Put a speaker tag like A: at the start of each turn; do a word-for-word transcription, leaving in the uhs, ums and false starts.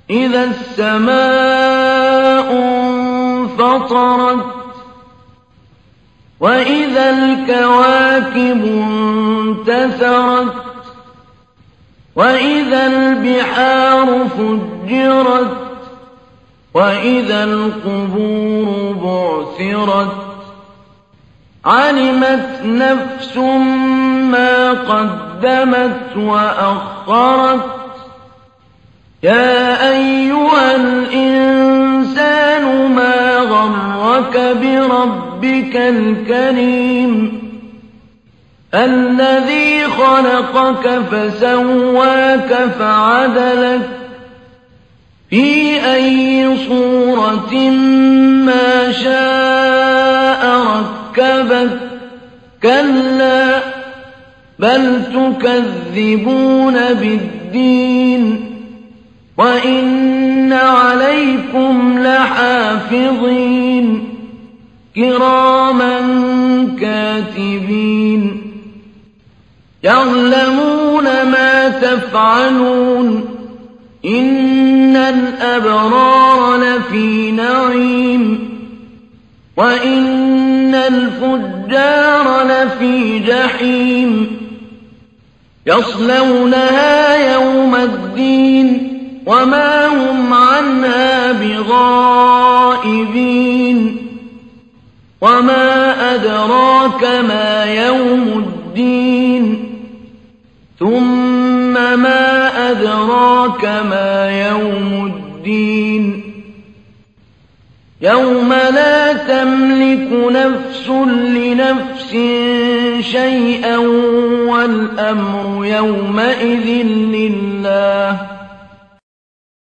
A: إذا السماء انفطرت وإذا الكواكب انتثرت وإذا البحار فجرت وإذا القبور بعثرت علمت نفس ما قدمت وأخرت يا أيها الإنسان ما غرك بربك الكريم الذي خلقك فسواك فعدلك في أي صورة ما شاء ركبك كلا بل تكذبون بالدين وإن عليكم لحافظين كراما كاتبين يعلمون ما تفعلون إن الأبرار لفي نعيم وإن الفجار لفي جحيم يصلونها يوم الدين وما هم عنها بغائبين وما أدراك ما يوم الدين ثم ما أدراك ما يوم الدين يوم لا تملك نفس لنفس شيئا والأمر يومئذ لله